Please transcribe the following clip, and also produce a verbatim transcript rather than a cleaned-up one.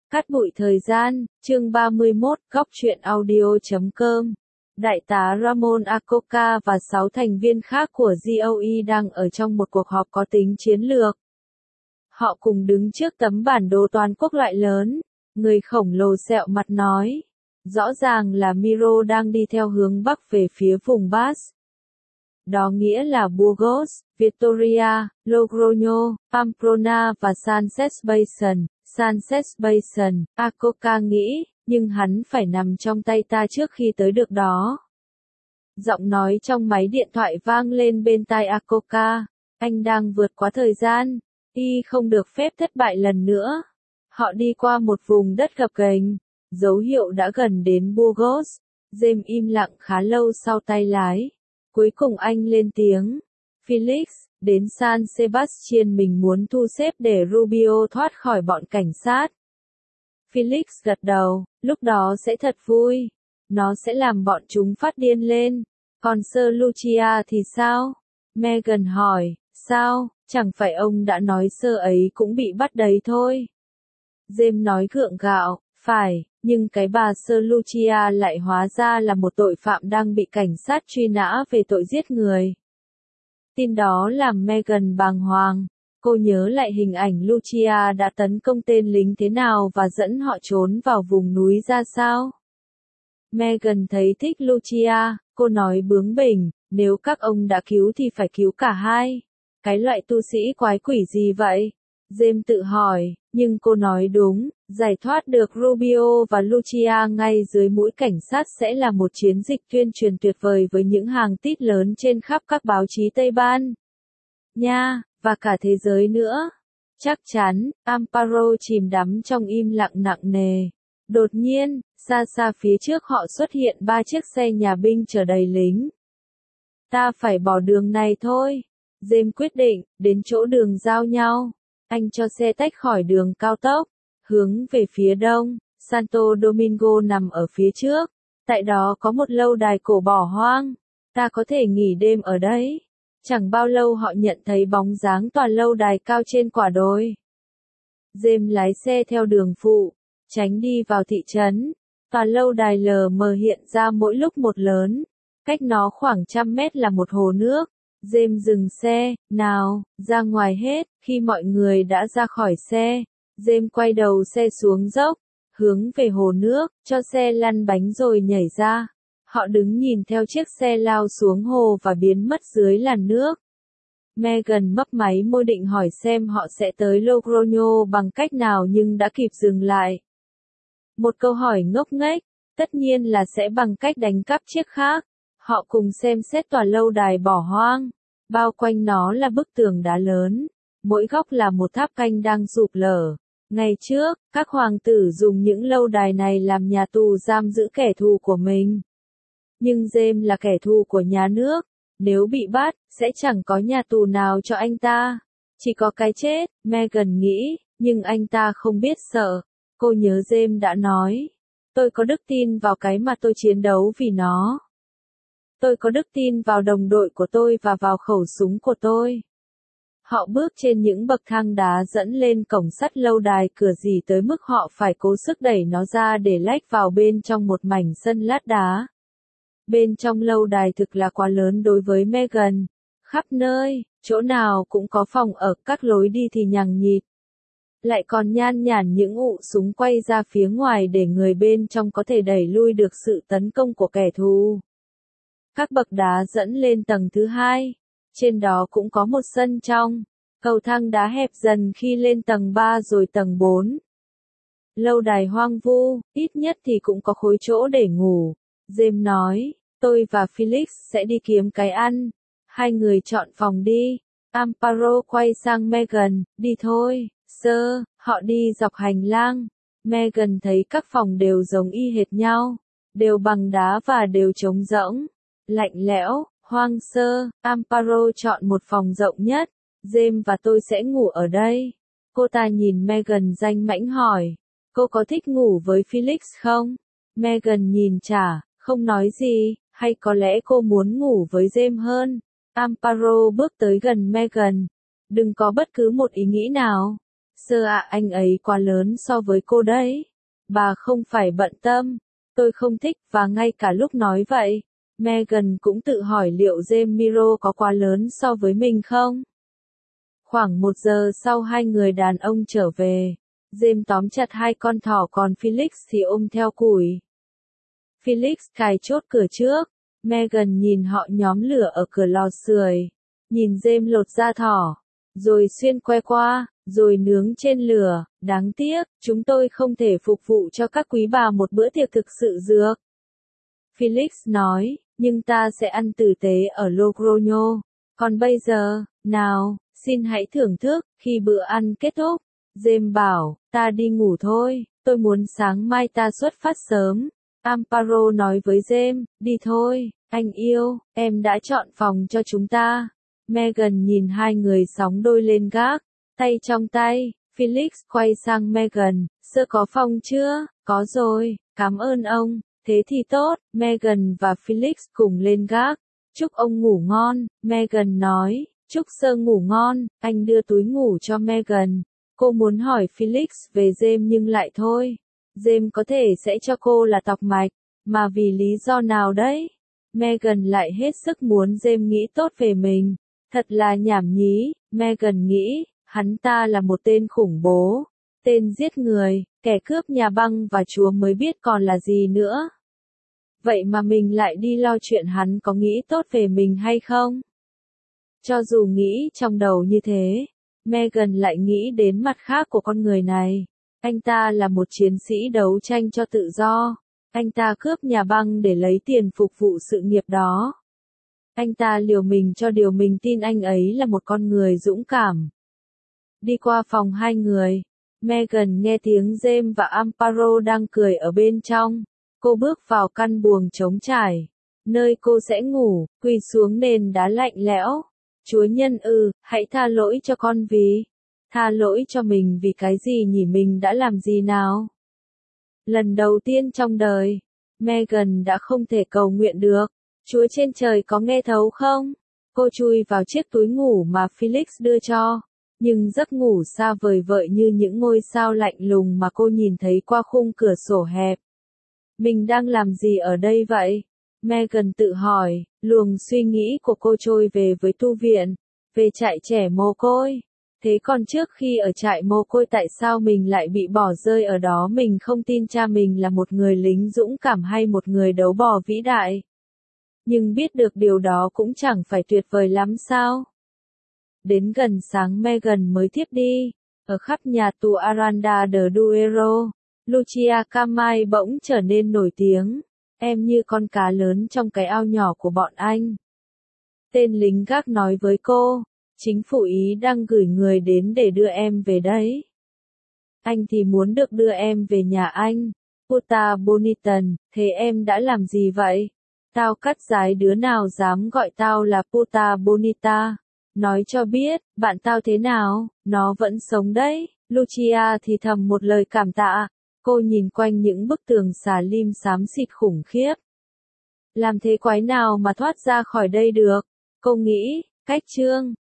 Cát bụi thời gian, chương ba mươi mốt, góc truyện audio chấm com. Đại tá Ramon Acoca và sáu thành viên khác của giê o e đang ở trong một cuộc họp có tính chiến lược. Họ cùng đứng trước tấm bản đồ toàn quốc loại lớn. Người khổng lồ sẹo mặt nói. Rõ ràng là Miro đang đi theo hướng bắc về phía vùng Basque. Đó nghĩa là Burgos, Vitoria, Logroño, Pamplona và San Sebastián. San Sebastián, Acoca nghĩ, nhưng hắn phải nằm trong tay ta trước khi tới được đó. Giọng nói trong máy điện thoại vang lên bên tai Acoca. Anh đang vượt quá thời gian. Y không được phép thất bại lần nữa. Họ đi qua một vùng đất gập ghềnh. Dấu hiệu đã gần đến Burgos. James im lặng khá lâu sau tay lái. Cuối cùng anh lên tiếng. Felix, đến San Sebastián mình muốn thu xếp để Rubio thoát khỏi bọn cảnh sát. Felix gật đầu, lúc đó sẽ thật vui. Nó sẽ làm bọn chúng phát điên lên. Còn Sir Lucia thì sao? Megan hỏi, sao, chẳng phải ông đã nói Sir ấy cũng bị bắt đấy thôi. James nói gượng gạo, phải, nhưng cái bà Sir Lucia lại hóa ra là một tội phạm đang bị cảnh sát truy nã về tội giết người. Tin đó làm Megan bàng hoàng. Cô nhớ lại hình ảnh Lucia đã tấn công tên lính thế nào và dẫn họ trốn vào vùng núi ra sao. Megan thấy thích Lucia, cô nói bướng bỉnh, nếu các ông đã cứu thì phải cứu cả hai. Cái loại tu sĩ quái quỷ gì vậy? James tự hỏi, nhưng cô nói đúng, giải thoát được Rubio và Lucia ngay dưới mũi cảnh sát sẽ là một chiến dịch tuyên truyền tuyệt vời với những hàng tít lớn trên khắp các báo chí Tây Ban Nha, và cả thế giới nữa. Chắc chắn, Amparo chìm đắm trong im lặng nặng nề. Đột nhiên, xa xa phía trước họ xuất hiện ba chiếc xe nhà binh chở đầy lính. Ta phải bỏ đường này thôi. James quyết định, đến chỗ đường giao nhau. Anh cho xe tách khỏi đường cao tốc, hướng về phía đông. Santo Domingo nằm ở phía trước. Tại đó có một lâu đài cổ bỏ hoang. Ta có thể nghỉ đêm ở đấy. Chẳng bao lâu họ nhận thấy bóng dáng tòa lâu đài cao trên quả đồi. James lái xe theo đường phụ, tránh đi vào thị trấn. Tòa lâu đài lờ mờ hiện ra mỗi lúc một lớn. Cách nó khoảng trăm mét là một hồ nước. James dừng xe, nào, ra ngoài hết. Khi mọi người đã ra khỏi xe, James quay đầu xe xuống dốc, hướng về hồ nước, cho xe lăn bánh rồi nhảy ra. Họ đứng nhìn theo chiếc xe lao xuống hồ và biến mất dưới làn nước. Megan mấp máy môi định hỏi xem họ sẽ tới Logroño bằng cách nào nhưng đã kịp dừng lại. Một câu hỏi ngốc nghếch, tất nhiên là sẽ bằng cách đánh cắp chiếc khác. Họ cùng xem xét tòa lâu đài bỏ hoang. Bao quanh nó là bức tường đá lớn. Mỗi góc là một tháp canh đang sụp lở. Ngày trước, các hoàng tử dùng những lâu đài này làm nhà tù giam giữ kẻ thù của mình. Nhưng James là kẻ thù của nhà nước. Nếu bị bắt, sẽ chẳng có nhà tù nào cho anh ta. Chỉ có cái chết, Megan nghĩ, nhưng anh ta không biết sợ. Cô nhớ James đã nói. Tôi có đức tin vào cái mà tôi chiến đấu vì nó. Tôi có đức tin vào đồng đội của tôi và vào khẩu súng của tôi. Họ bước trên những bậc thang đá dẫn lên cổng sắt lâu đài cửa dỉ tới mức họ phải cố sức đẩy nó ra để lách vào bên trong một mảnh sân lát đá. Bên trong lâu đài thực là quá lớn đối với Megan. Khắp nơi, chỗ nào cũng có phòng ở, các lối đi thì nhằng nhịt. Lại còn nhan nhản những ụ súng quay ra phía ngoài để người bên trong có thể đẩy lui được sự tấn công của kẻ thù. Các bậc đá dẫn lên tầng thứ hai. Trên đó cũng có một sân trong. Cầu thang đá hẹp dần khi lên tầng ba rồi tầng bốn. Lâu đài hoang vu, ít nhất thì cũng có khối chỗ để ngủ. James nói, tôi và Felix sẽ đi kiếm cái ăn. Hai người chọn phòng đi. Amparo quay sang Megan, đi thôi, sir. Họ đi dọc hành lang. Megan thấy các phòng đều giống y hệt nhau. Đều bằng đá và đều trống rỗng. Lạnh lẽo, hoang sơ. Amparo chọn một phòng rộng nhất. James và tôi sẽ ngủ ở đây. Cô ta nhìn Megan danh mãnh hỏi. Cô có thích ngủ với Felix không? Megan nhìn trả, không nói gì, hay có lẽ cô muốn ngủ với James hơn. Amparo bước tới gần Megan. Đừng có bất cứ một ý nghĩ nào. Sơ ạ, anh ấy quá lớn so với cô đấy. Bà không phải bận tâm. Tôi không thích, và ngay cả lúc nói vậy, Megan cũng tự hỏi liệu James Miro có quá lớn so với mình không? Khoảng một giờ sau hai người đàn ông trở về, James tóm chặt hai con thỏ còn Felix thì ôm theo củi. Felix cài chốt cửa trước, Megan nhìn họ nhóm lửa ở cửa lò sưởi, nhìn James lột da thỏ, rồi xuyên que qua, rồi nướng trên lửa. Đáng tiếc, chúng tôi không thể phục vụ cho các quý bà một bữa tiệc thực sự dược. Felix nói, nhưng ta sẽ ăn tử tế ở Logroño. Còn bây giờ, nào, xin hãy thưởng thức, khi bữa ăn kết thúc. James bảo, ta đi ngủ thôi, tôi muốn sáng mai ta xuất phát sớm. Amparo nói với James, đi thôi, anh yêu, em đã chọn phòng cho chúng ta. Megan nhìn hai người sóng đôi lên gác, tay trong tay. Felix quay sang Megan, sơ có phòng chưa? Có rồi, cảm ơn ông. Thế thì tốt. Megan và Felix cùng lên gác. Chúc ông ngủ ngon, Megan nói. Chúc sơ ngủ ngon. Anh đưa túi ngủ cho Megan. Cô muốn hỏi Felix về James nhưng lại thôi. James có thể sẽ cho cô là tọc mạch, mà vì lý do nào đấy? Megan lại hết sức muốn James nghĩ tốt về mình. Thật là nhảm nhí, Megan nghĩ, hắn ta là một tên khủng bố, tên giết người, kẻ cướp nhà băng và Chúa mới biết còn là gì nữa. Vậy mà mình lại đi lo chuyện hắn có nghĩ tốt về mình hay không? Cho dù nghĩ trong đầu như thế, Megan lại nghĩ đến mặt khác của con người này. Anh ta là một chiến sĩ đấu tranh cho tự do. Anh ta cướp nhà băng để lấy tiền phục vụ sự nghiệp đó. Anh ta liều mình cho điều mình tin anh ấy là một con người dũng cảm. Đi qua phòng hai người, Megan nghe tiếng James và Amparo đang cười ở bên trong. Cô bước vào căn buồng trống trải, nơi cô sẽ ngủ, quỳ xuống nền đá lạnh lẽo. Chúa nhân ư, hãy tha lỗi cho con vì. Tha lỗi cho mình vì cái gì nhỉ, mình đã làm gì nào? Lần đầu tiên trong đời, Megan đã không thể cầu nguyện được. Chúa trên trời có nghe thấu không? Cô chui vào chiếc túi ngủ mà Felix đưa cho. Nhưng giấc ngủ xa vời vợi như những ngôi sao lạnh lùng mà cô nhìn thấy qua khung cửa sổ hẹp. Mình đang làm gì ở đây vậy? Megan tự hỏi, luồng suy nghĩ của cô trôi về với tu viện, về trại trẻ mồ côi. Thế còn trước khi ở trại mồ côi tại sao mình lại bị bỏ rơi ở đó? Mình không tin cha mình là một người lính dũng cảm hay một người đấu bò vĩ đại. Nhưng biết được điều đó cũng chẳng phải tuyệt vời lắm sao? Đến gần sáng Megan mới thiếp đi. Ở khắp nhà tù Aranda de Duero, Lucia Camay bỗng trở nên nổi tiếng. Em như con cá lớn trong cái ao nhỏ của bọn anh. Tên lính gác nói với cô, chính phủ Ý đang gửi người đến để đưa em về đấy. Anh thì muốn được đưa em về nhà anh. Puta Bonitan, thế em đã làm gì vậy? Tao cắt rái, đứa nào dám gọi tao là Puta Bonita. Nói cho biết, bạn tao thế nào, nó vẫn sống đấy. Lucia thì thầm một lời cảm tạ. Cô nhìn quanh những bức tường xà lim xám xịt khủng khiếp. Làm thế quái nào mà thoát ra khỏi đây được? Cô nghĩ, cách chương.